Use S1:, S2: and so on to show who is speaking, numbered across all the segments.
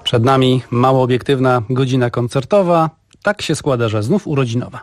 S1: Przed nami mało obiektywna godzina koncertowa. Tak się składa, że znów urodzinowa.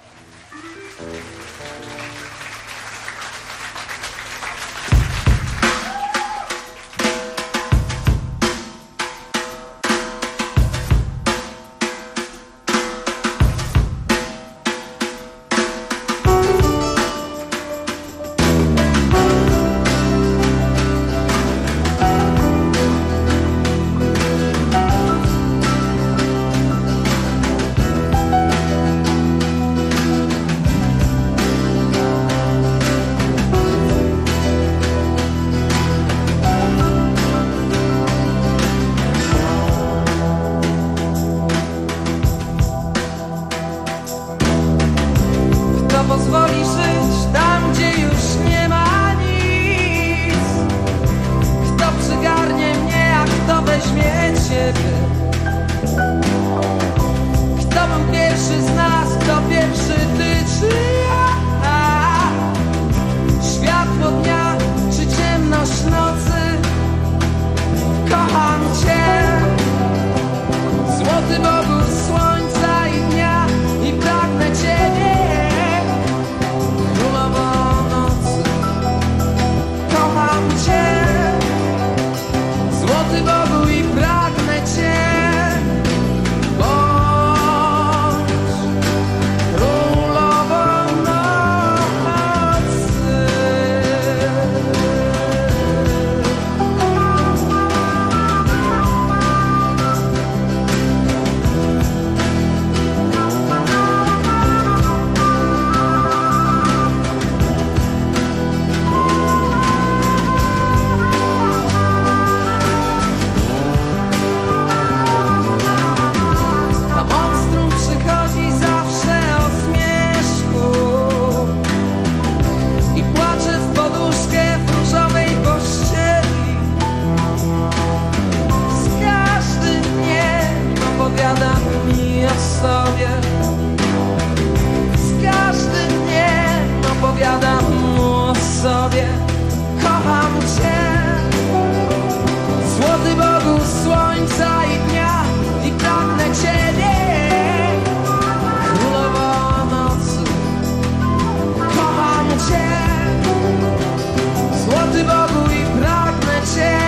S2: Pozwoli żyć tam, gdzie już nie ma nic. Kto przygarnie mnie, a kto weźmie ciebie? Kto był pierwszy z nas, kto pierwszy, ty czy ja? Światło dnia czy ciemność nocy? Kocham cię, złoty Bogu słońca i dnia, i pragnę ciebie. Złoty Bogu i pragnę cię. Bądź królową nocy. Z każdym dniem opowiadam mu o sobie. Kocham cię, złoty Bogu słońca i dnia, i pragnę ciebie, królowo nocy. Kocham cię, złoty Bogu i pragnę cię.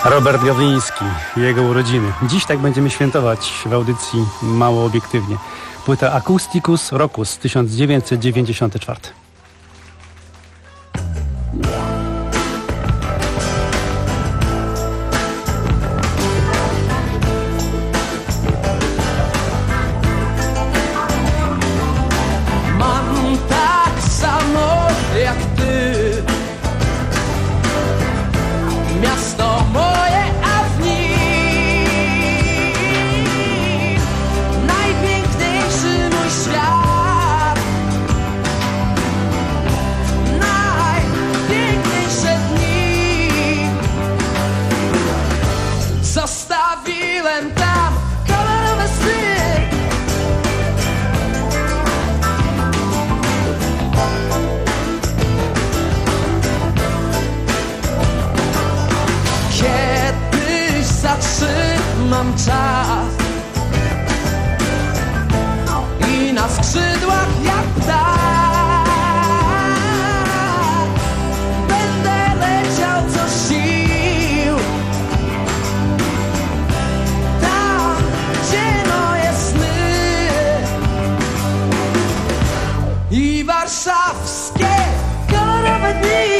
S1: Robert Gawliński, jego urodziny. Dziś tak będziemy świętować w audycji Mało Obiektywnie. Płyta Acousticus Rocus 1994.
S2: Mam tak samo jak ty miasto moje, a w nim najpiękniejszy mój świat, najpiękniejsze dni. Zostawiłem tam kolorowe sny. Kiedyś zatrzymam czas i na skrzydłach jak ptak będę leciał co sił tam, gdzie moje sny i warszawskie kolorowe dni.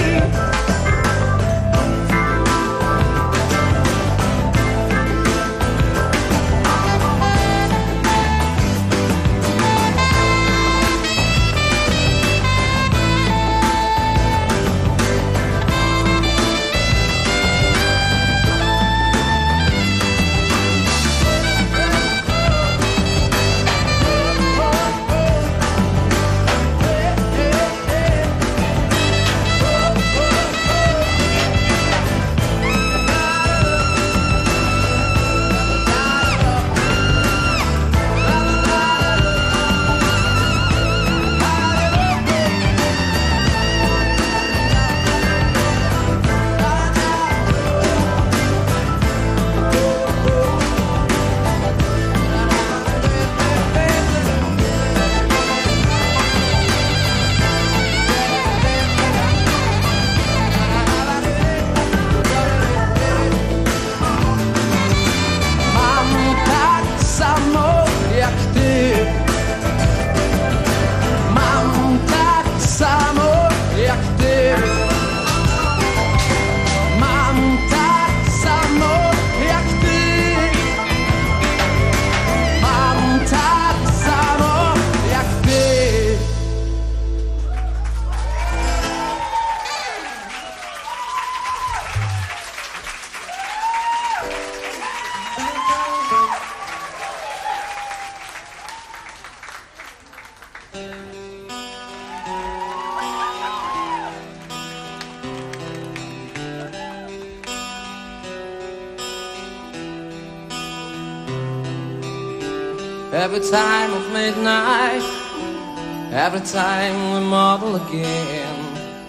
S2: Every time of midnight, every time we model again,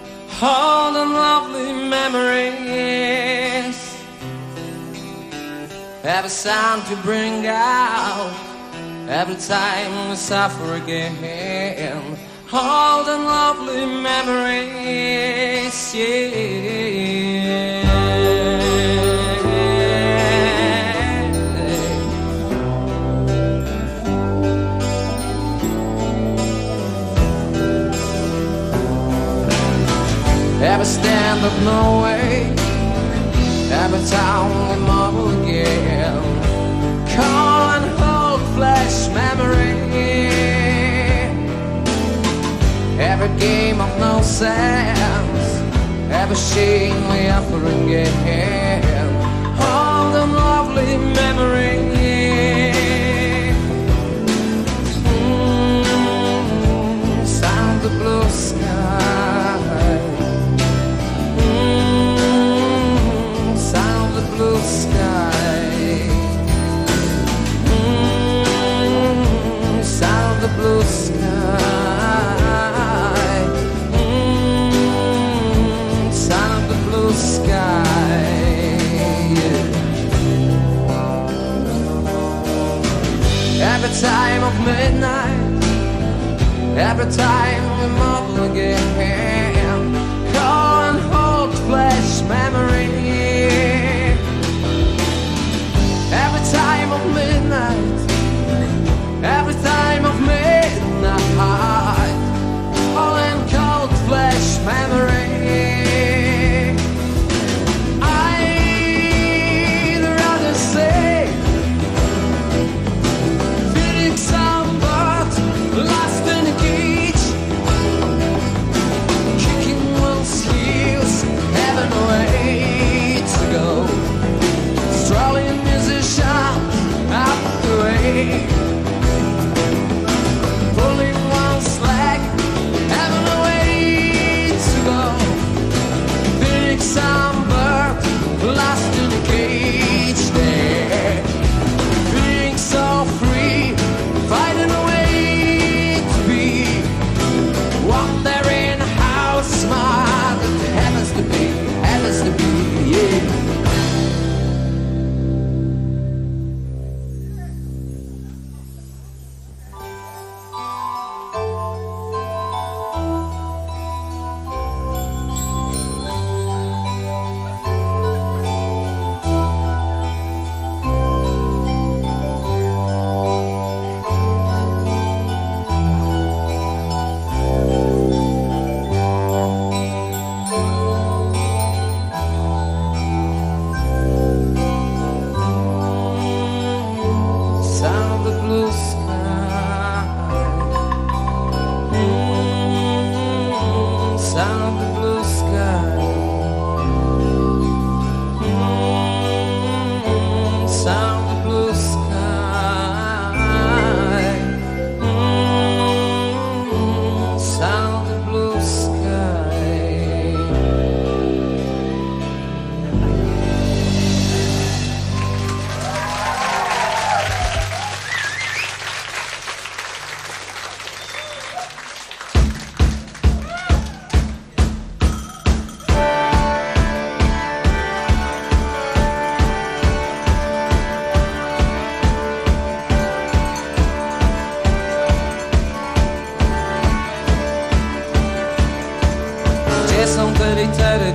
S2: all the lovely memories, every sound to bring out, every time we suffer again, all the lovely memories, yeah. Every stand of no way, every town we model again, call and hold flesh memory. Every game of no sense, every shame we offer again, all the lovely memories. Sound the blue sky. Blue sky, sound the blue sky, sound the blue sky. Every time of midnight, every time we model again, call and hold flesh memory.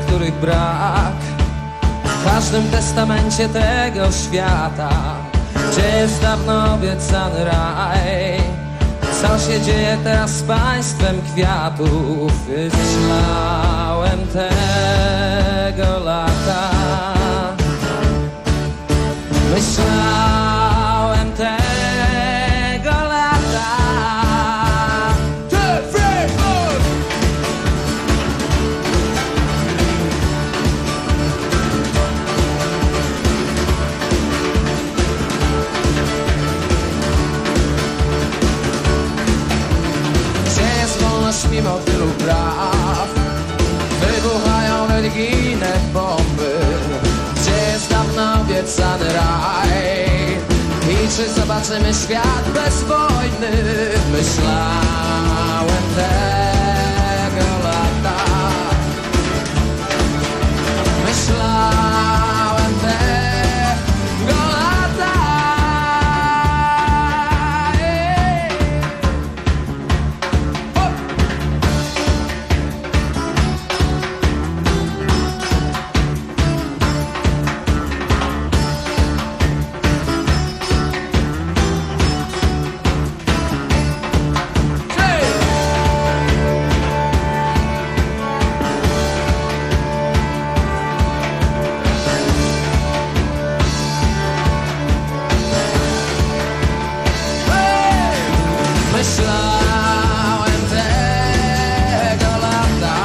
S2: których brak w każdym testamencie tego świata, gdzie jest dawno obiecany raj. Co się dzieje teraz z państwem kwiatów? Myślałem tego lata, myślałem tego lata. Mimo tylu praw wybuchają religijne bomby, gdzie jest dawno obiecany raj. I czy zobaczymy świat bez wojny? Myślałem tego lata, myślałem tego lata. Myślałem tego lata,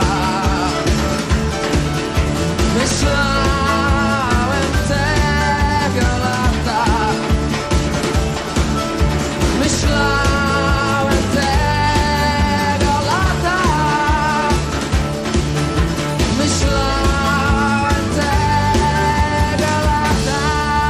S2: myślałem tego lata, myślałem tego lata, myślałem tego lata.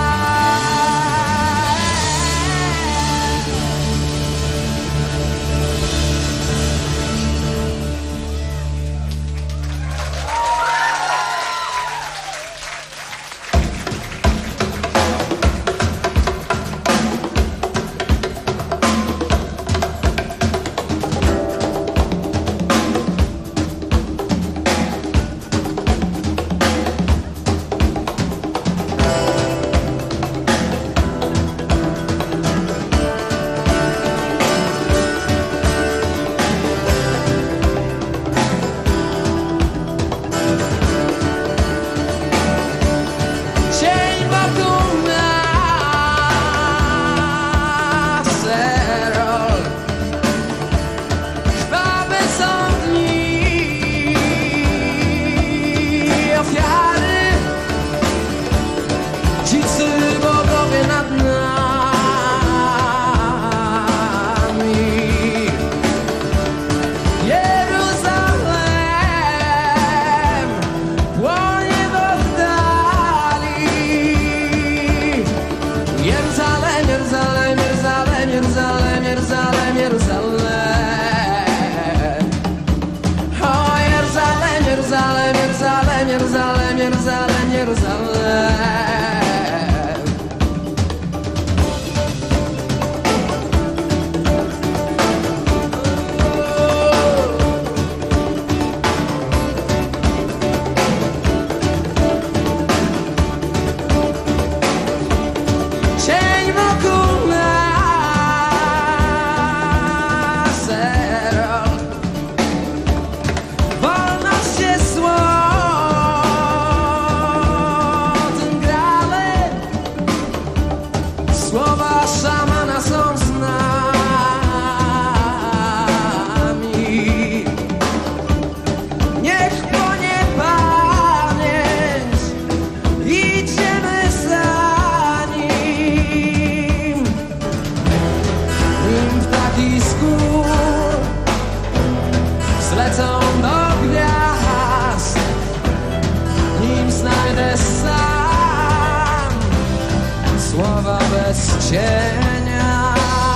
S2: bez cienia.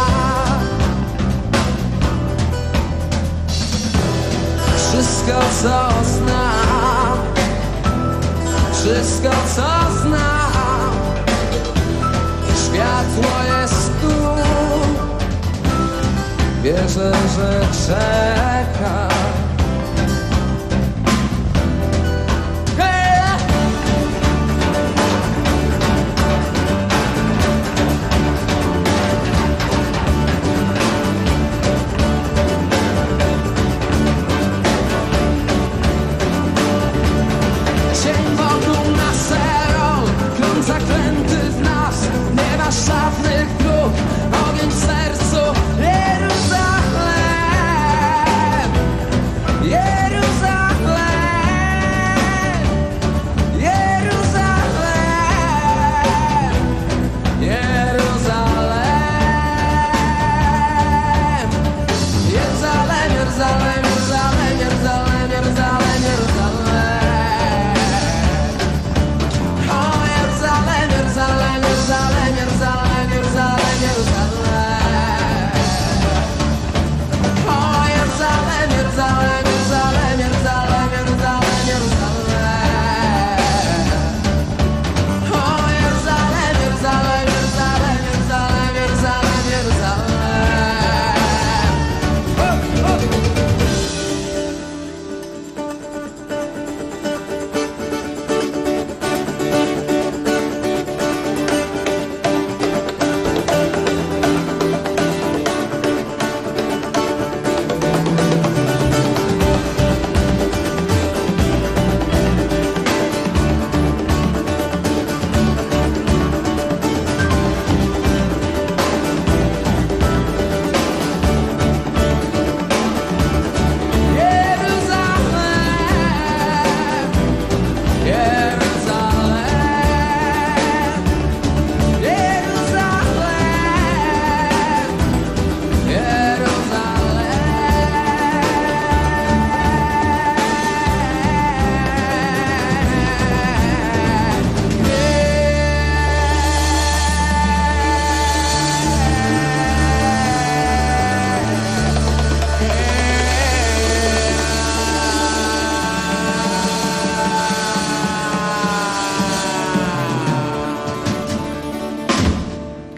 S2: Wszystko co znam, wszystko co znam, światło jest tu. Wierzę, że czeka.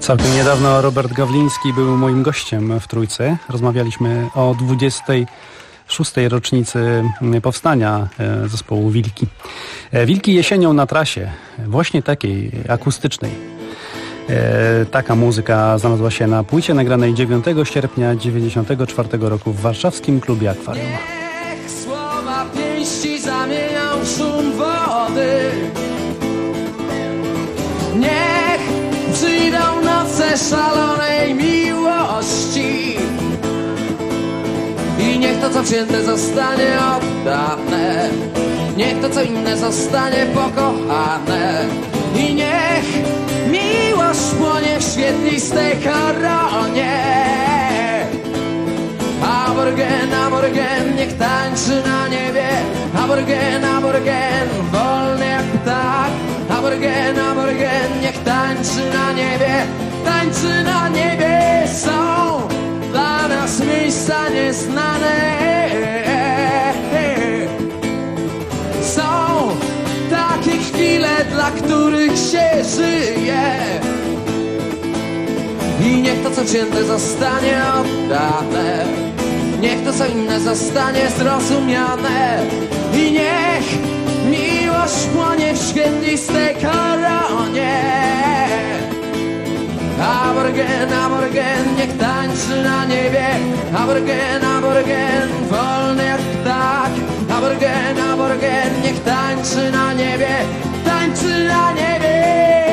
S1: Całkiem niedawno Robert Gawliński był moim gościem w Trójce. Rozmawialiśmy o 26. rocznicy powstania zespołu Wilki. Wilki jesienią na trasie, właśnie takiej akustycznej. Taka muzyka znalazła się na płycie nagranej 9 sierpnia 1994 roku w warszawskim klubie Akwarium.
S2: Niech słowa pięści zamienią szum wody. Niech przyjdą noce szalonej miłości i niech to co wzięte zostanie oddane, niech to co inne zostanie pokochane i niech miłość płonie w świetlistej koronie. Aborgen, aborgen, niech tańczy na niebie. Aborgen, aborgen, wolny jak ptak. Aborgen, aborgen, niech tańczy na niebie. Tańczy na niebie. Są dla nas miejsca nieznane. Są takie chwile, dla których się żyje i niech to co wzięte zostanie oddane, niech to co inne zostanie zrozumiane i niech miłość płonie w świetlistej koronie. Aborgen, aborgen, niech tańczy na niebie. Aborgen, aborgen, wolny jak ptak. Aborgen, aborgen, niech tańczy na niebie. Tańczy na niebie.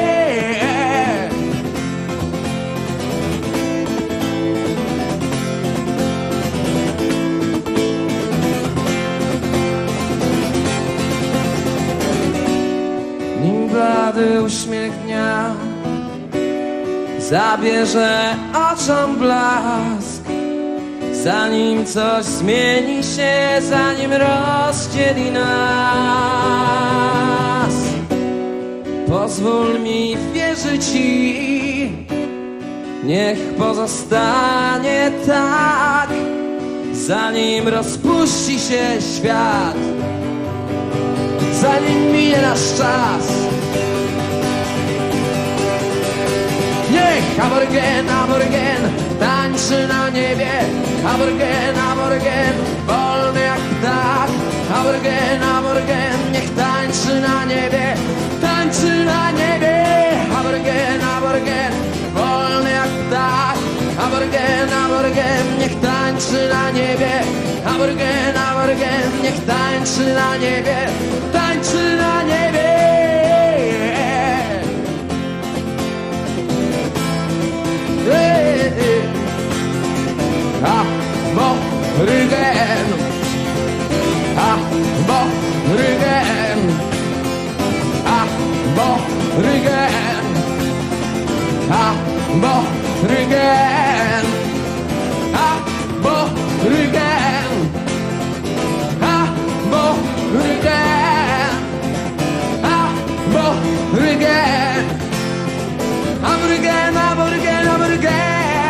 S2: Nim blady uśmiech dnia zabierze oczom blask, zanim coś zmieni się, zanim rozdzieli nas. Pozwól mi wierzyć Ci, niech pozostanie tak, zanim rozpuści się świat, zanim minie nasz czas. Niech aborgen, aborgen, tańczy na niebie. Aborgen, aborgen, wolny jak ptak. Aborgen, aborgen, niech tańczy na niebie. Tańczy na niebie. Aborgen, aborgen, wolny jak ptak. Aborgen, aborgen, niech tańczy na niebie. Aborgen, aborgen, niech tańczy na niebie. Tańczy na niebie. Aborgen, aborgen, aborgen, aborgen, aborgen, aborgen, aborgen, aborgen, aborgen, aborgen.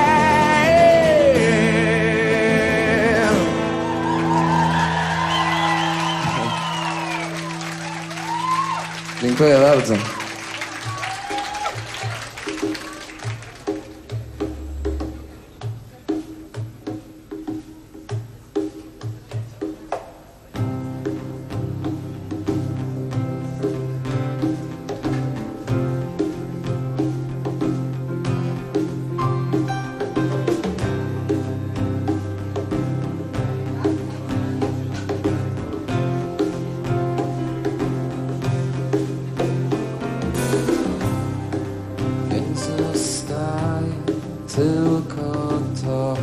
S2: Dziękuję bardzo. Tylko to,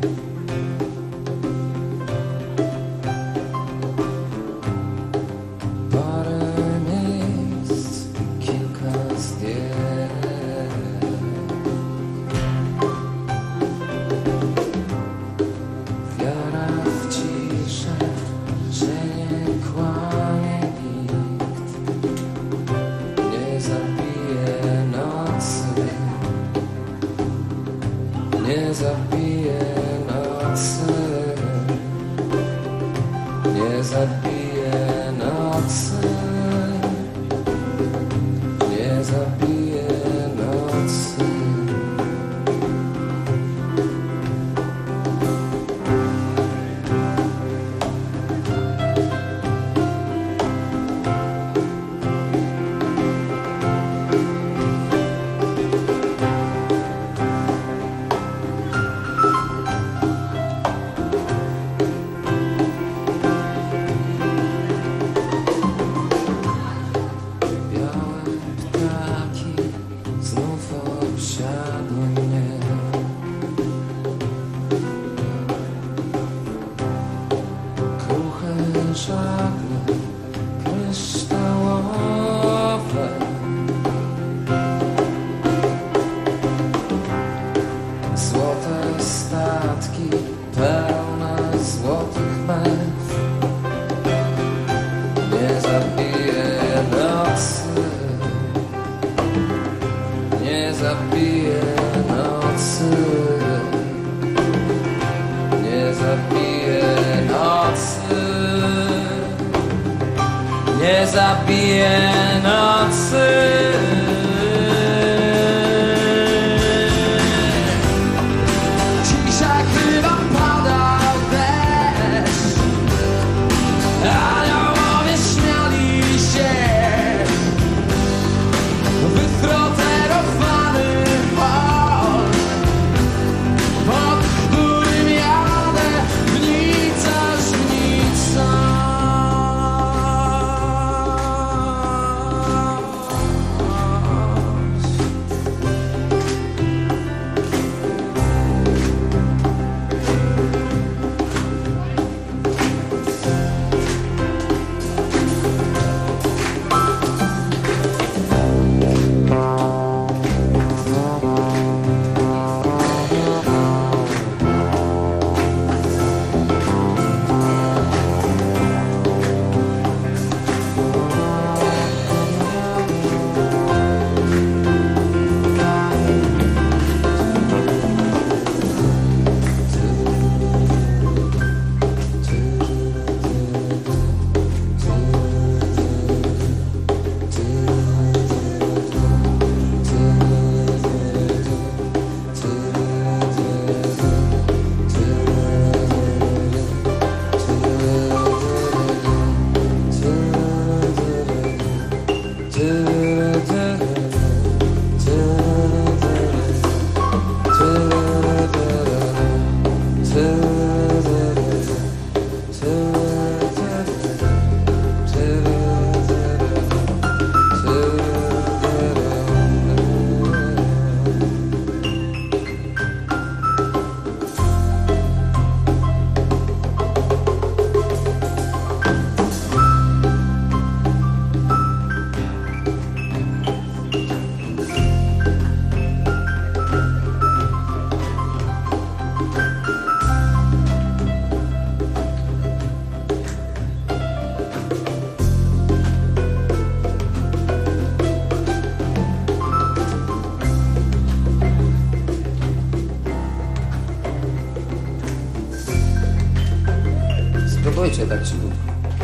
S2: parę miejsc, kilka zdjęć. Wiara w ciszę, że nie kłamie nikt, nie zabije nocy. Nie zabije nocy, nie zabije nocy, nie zabije nocy. zabije nocy, nie zabije nocy, nie zabije nocy. Dzisiaj chyba padał deszcz, aniołowie śmiali się. Wyfroterowany hol, pod którym jadę żnica, żnica. Spróbujcie tak cichutko.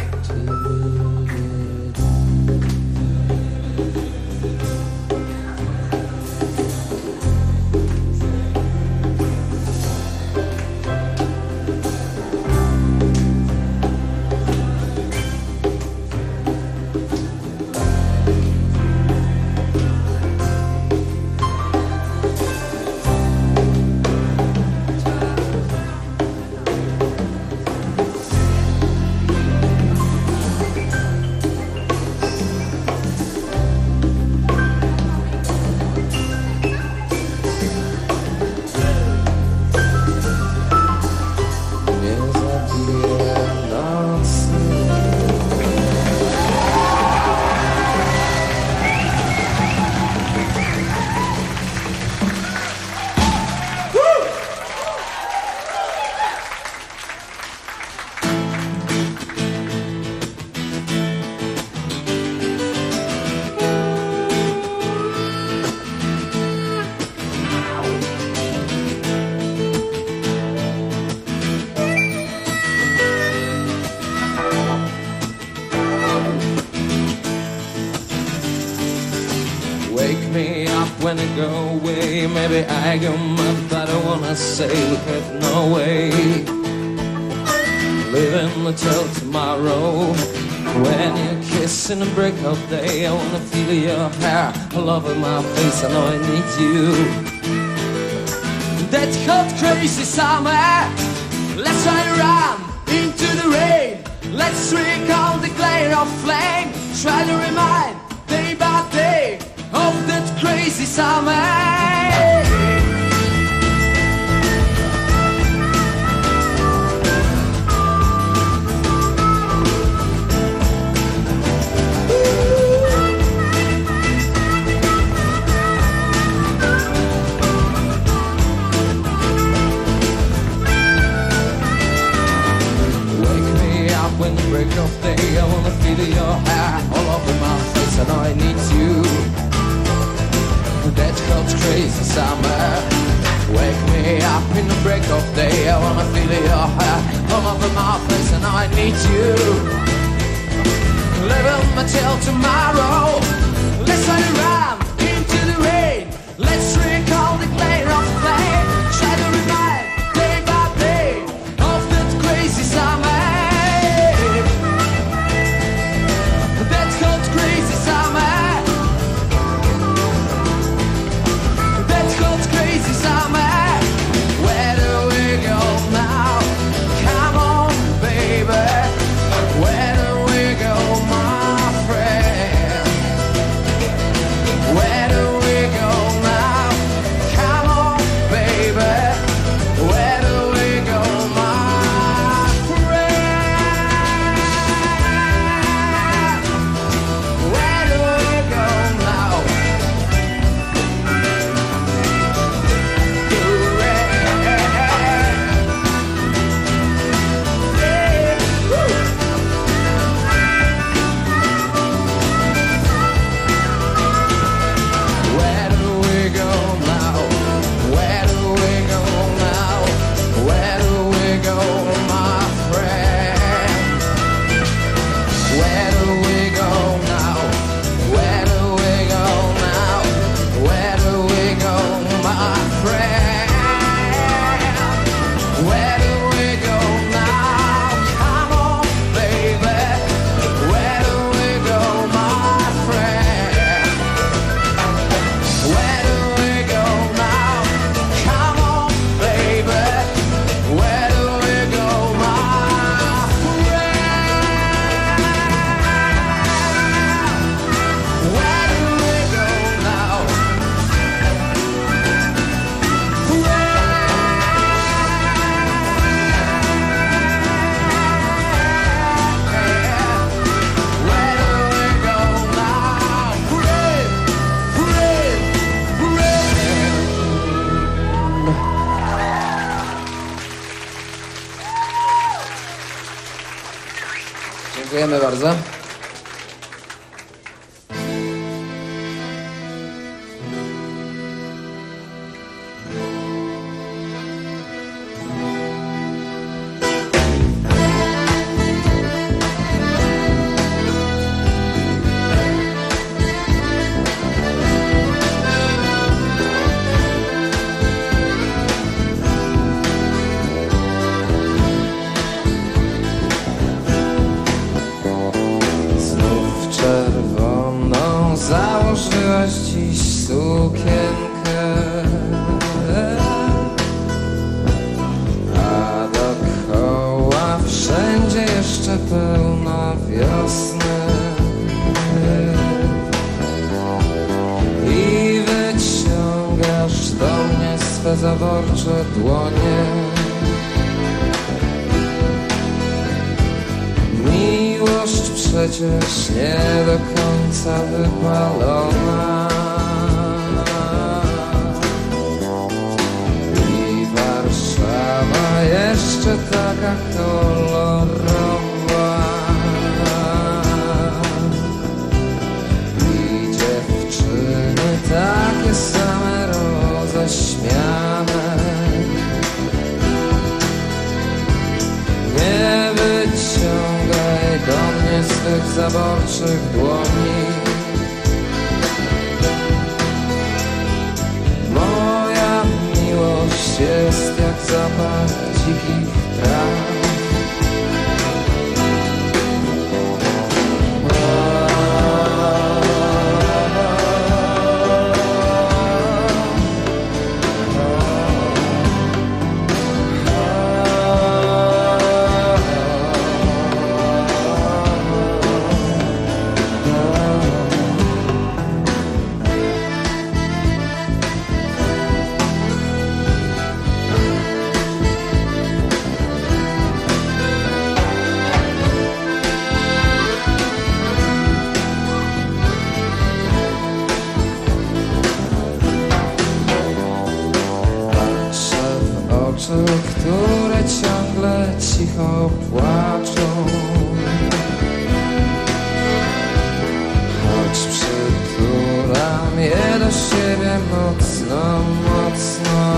S2: Wake me up when I go away. Maybe I go mad, but I wanna say we have no way living until tomorrow. When you kiss in the break of day, I wanna feel your hair all over my face. I know I need you. That hot crazy summer, let's run around into the rain. Let's recall the glare of flame. Try to remind day by day of that crazy summer. When the break of day, I wanna feel your hair all over my face. I know I need you. That hot crazy summer. Wake me up in the break of day. I wanna feel your hair all over my face, and I need you. Living till tomorrow. Let's run into the rain. Let's recall the glare of flame. Try to remind day by day of that crazy summer. That's called crazy summer. That's called crazy summer. Where do we go now? Come on, baby. Where do we go, my friend? Where do we go now? Come on, baby. Where do we go, my friend? Where do we go now? Where do we go now? Where do we go now? Where do we go, my friend? Where do we go now? Where do we go now? Where do we go, my friend? Where do we go now? Come on, baby. Where do we go, my friend? Where do we go now? Come on, baby. Where do we go, my friend? Where do we go now? Where do we go now? Dziękujemy bardzo. Znów czerwoną założyłaś dziś sukienkę, a dookoła wszędzie jeszcze pełno wiosny. I wyciągasz do mnie swe zaborcze dłonie. Miłość przecież nie do końca wypalona. I Warszawa jeszcze taka kolorowa. I dziewczyny takie same roześmiane. Nie wyciągaj do mnie swych zaborczych dłoni. Moja miłość jest jak zapach dzikich traw. Które ciągle cicho płaczą, choć przytula Mam je do siebie mocno, mocno.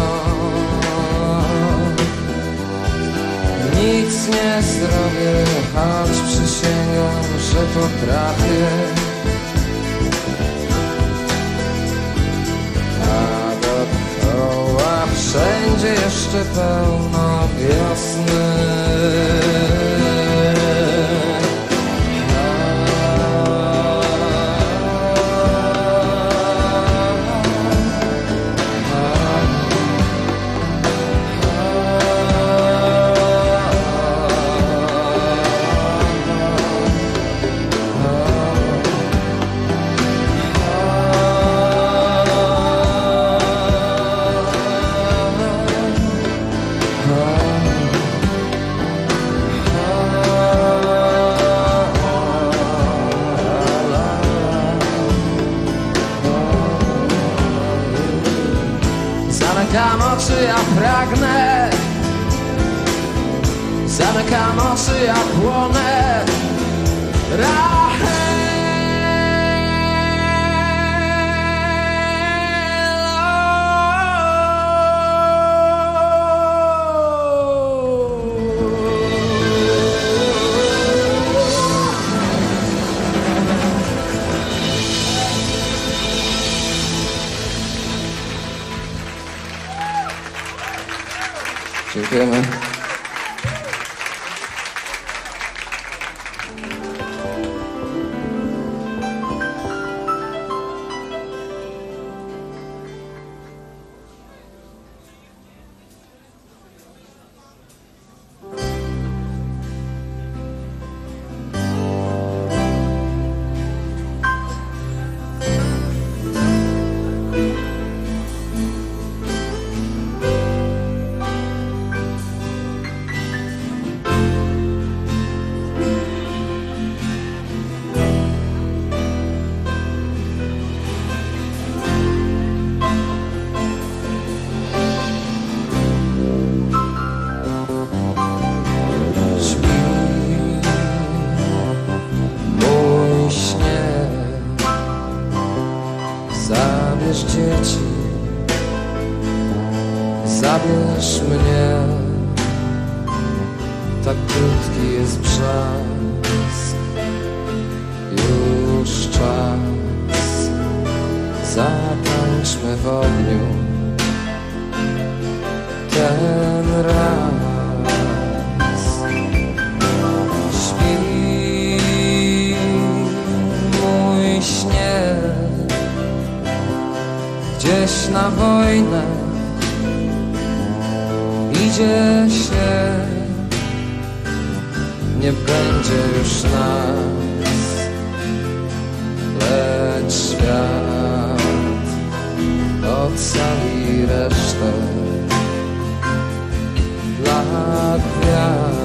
S2: Nic nie zrobię, choć przysięgam, że potrafię. A dookoła wszędzie jeszcze pełno wiosny. Zamykam oczy, ja pragnę. Zamykam oczy, ja płonę. Dziękujemy. Zabierz dzieci, zabierz mnie. Tak krótki jest czas, już czas. Zatańczmy w ogniu ten raz. Śpi, mój śnie. Gdzieś na wojnę idzie się, nie będzie już nas, lecz świat ocali resztę dla gwiazd.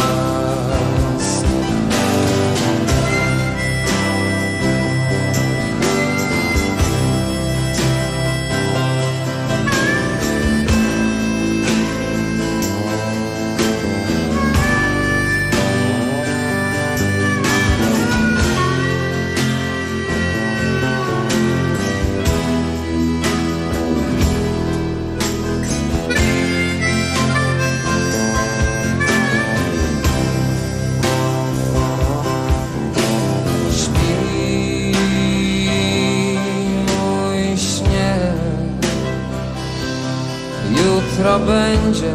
S2: Jutro będzie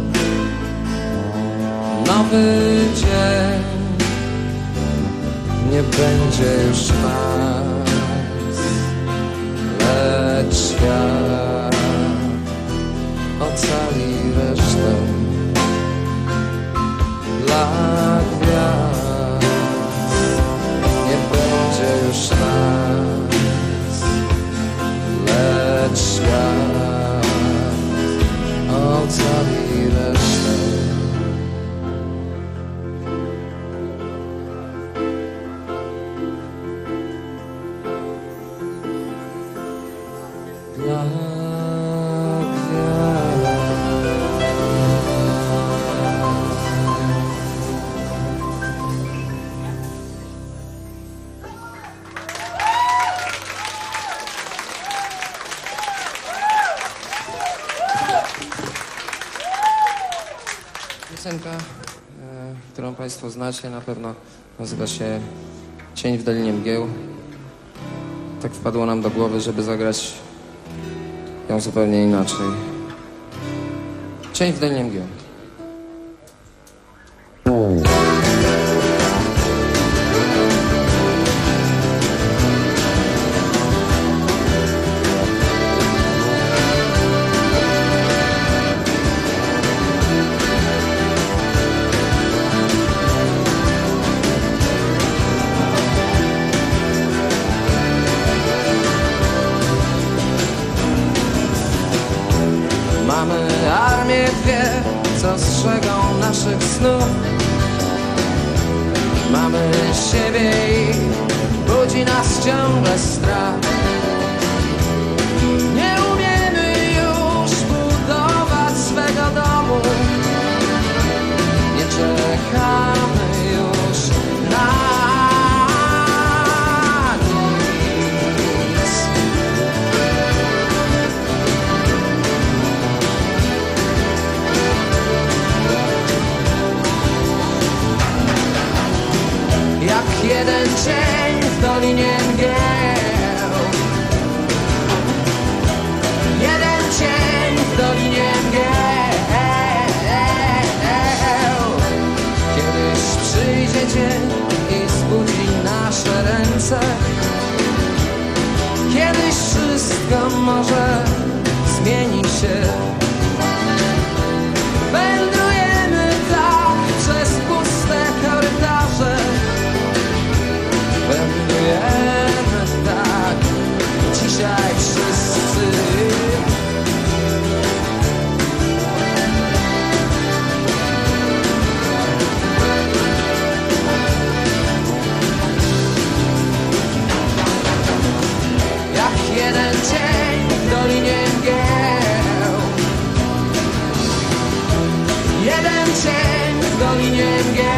S2: nowy dzień, nie będzie już nas, lecz świat ocali resztę dla gwiazd. Nie będzie już nas, lecz świat ocali resztę. Dla gwiazd. Piosenka, którą Państwo znacie na pewno, nazywa się Cień w Dolinie Mgieł. Tak wpadło nam do głowy, żeby zagrać ją zupełnie inaczej. Cień w Dolinie Mgieł. Mamy armię dwie, co strzegą naszych snów. Mamy siebie i budzi nas ciągle strach. Nie umiemy już budować swego domu. Nie czekamy już na nic. Jak jeden cień w Dolinie Mgieł. Jeden cień w Dolinie Mgieł. Kiedyś przyjdzie dzień i zbudzi nasze ręce. Kiedyś wszystko może zmieni się. Wędrujemy tak przez puste korytarze. Wędrujemy tak dzisiaj wszyscy. Jak jeden cień w Dolinie Mgieł. Jeden cień w Dolinie Mgieł.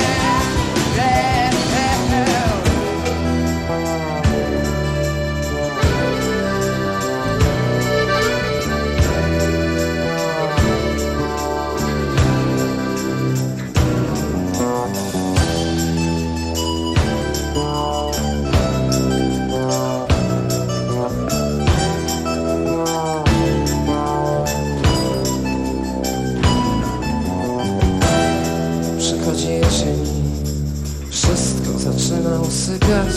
S2: Przychodzi jesień, wszystko zaczyna usypiać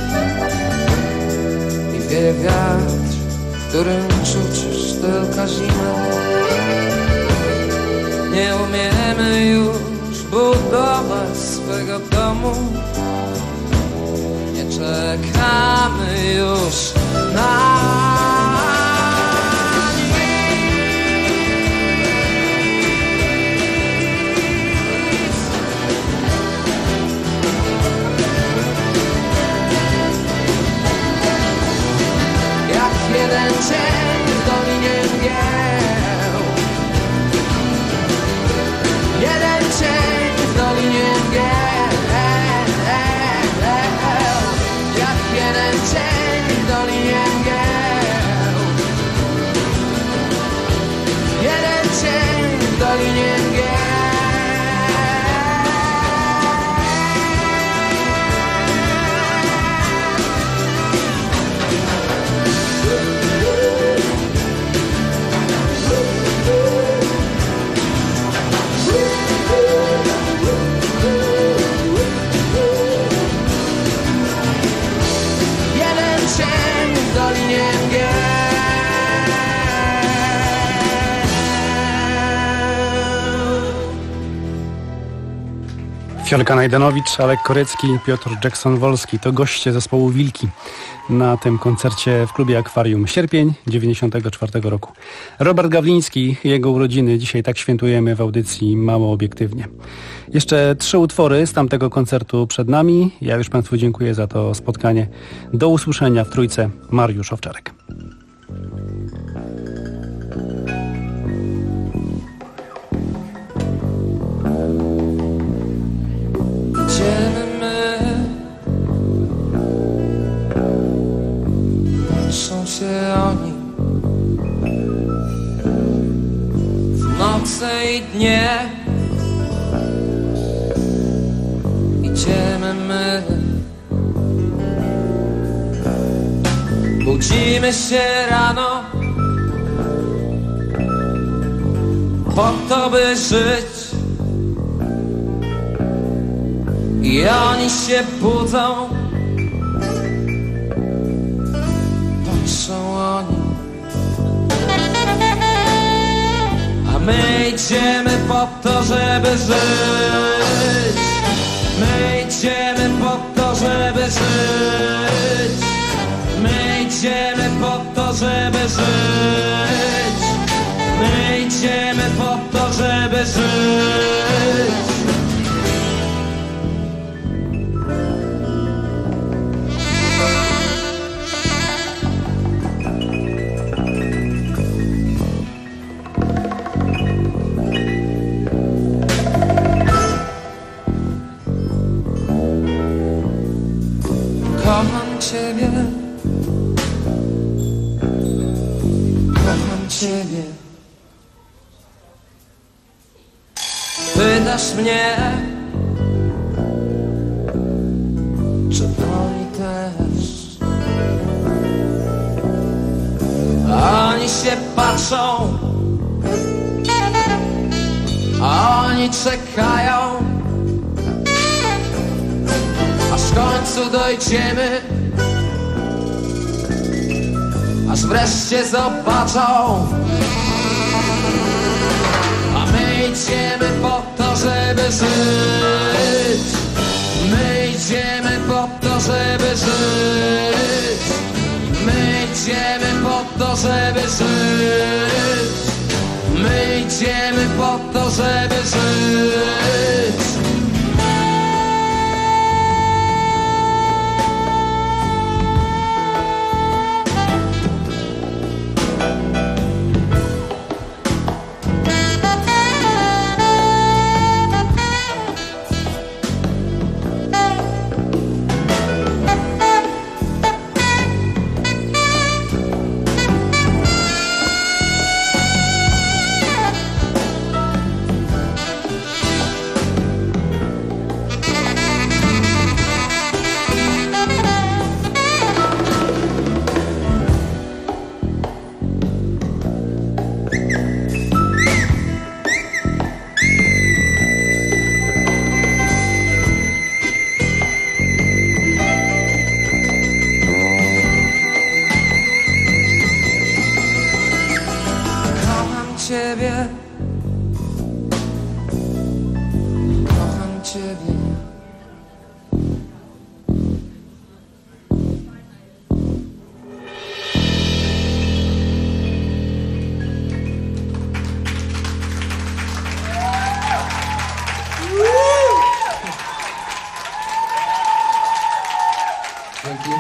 S2: i wieje wiatr, w którym czuć już tylko zimę. Nie umiemy już budować swego domu. Nie czekamy już na jeden cień w Dolinie Mgieł. Jeden cień w Dolinie Mgieł. Jak jeden cień w Dolinie Mgieł. Jeden cień w Dolinie Mgieł.
S1: Fiolka Najdenowicz, Alek Korecki, Piotr Jackson-Wolski to goście zespołu Wilki na tym koncercie w klubie Akwarium. Sierpień 1994 roku. Robert Gawliński, jego urodziny dzisiaj tak świętujemy w audycji Mało Obiektywnie. Jeszcze 3 utwory z tamtego koncertu przed nami. Ja już Państwu dziękuję za to spotkanie. Do usłyszenia w Trójce. Mariusz Owczarek.
S2: Patrzą się oni w nocy i dnie, Budzimy się rano po to, by żyć, i oni się budzą, patrzą oni, a my idziemy po to, żeby żyć. My idziemy po to, żeby żyć. My idziemy po to, żeby żyć. My idziemy po to, żeby żyć. Kocham Ciebie, kocham Ciebie. Pytasz mnie, czy oni też. Oni się patrzą, a oni czekają, aż w końcu dojdziemy, aż wreszcie zobaczą. A my idziemy po to, żeby żyć. My idziemy po to, żeby żyć. My idziemy po to, żeby żyć. My idziemy po to, żeby żyć. Ciebie, kocham Ciebie. Dzięki.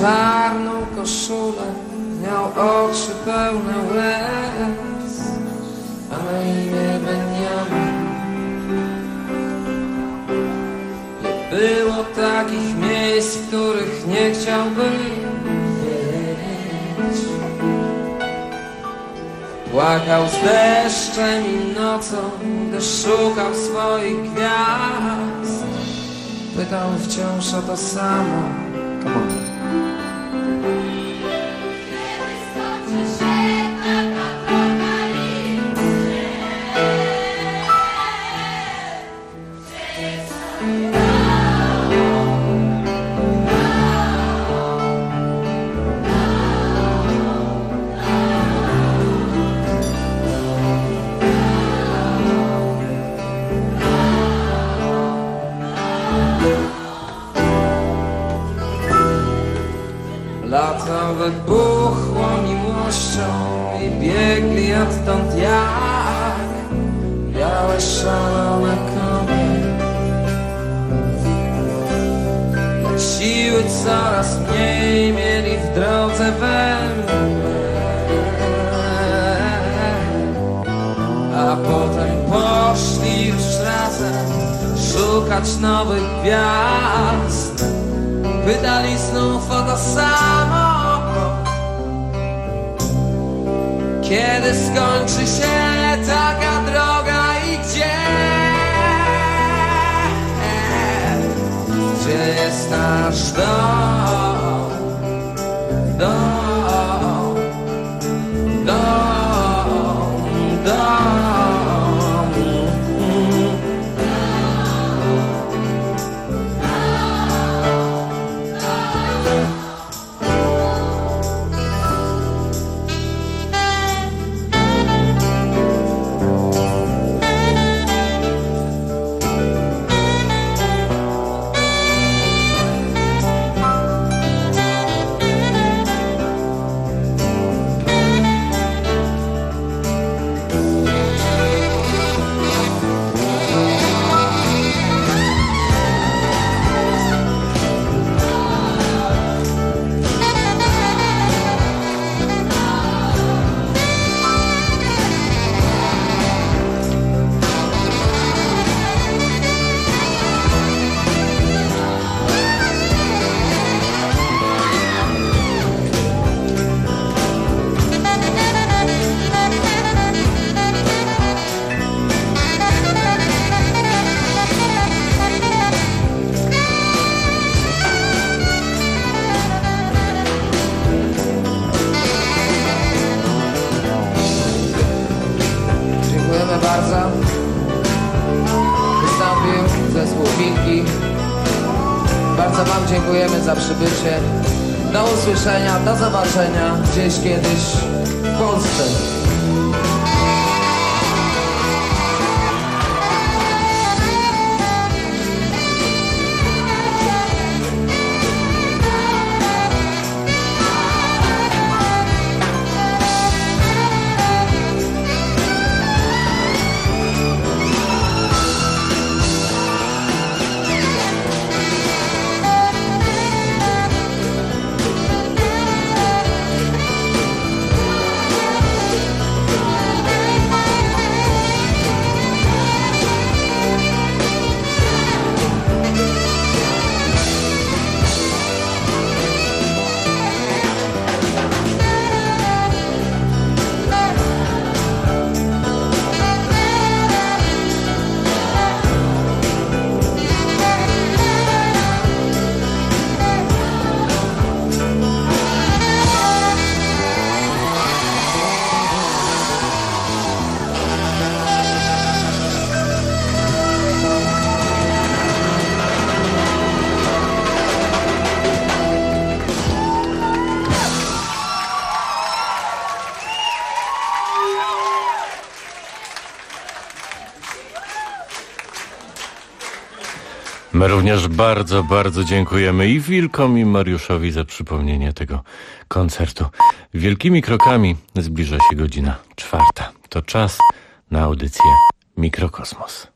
S2: czarną koszulę, miał oczy pełne łez, a na imię Benjamin. Nie było takich miejsc, w których nie chciałbym być. Płakał z deszczem i nocą, gdy szukał swoich gwiazd. Pytał wciąż o to samo. Lato wybuchło miłością i biegli odtąd jak białe szalone konie. Siły coraz mniej mieli w drodze we mnie, a potem poszli już razem szukać nowych gwiazd. Pytali znów o to samo, kiedy skończy się taka droga i gdzie jest nasz dom, dom, dom, dom. Bardzo. Wystąpił zespół Wilki. Bardzo wam dziękujemy za przybycie. Do usłyszenia, do zobaczenia gdzieś kiedyś w Polsce.
S3: My również bardzo, bardzo dziękujemy i Wilkom, i Mariuszowi za przypomnienie tego koncertu. Wielkimi krokami zbliża się godzina 4. To czas na audycję Mikrokosmos.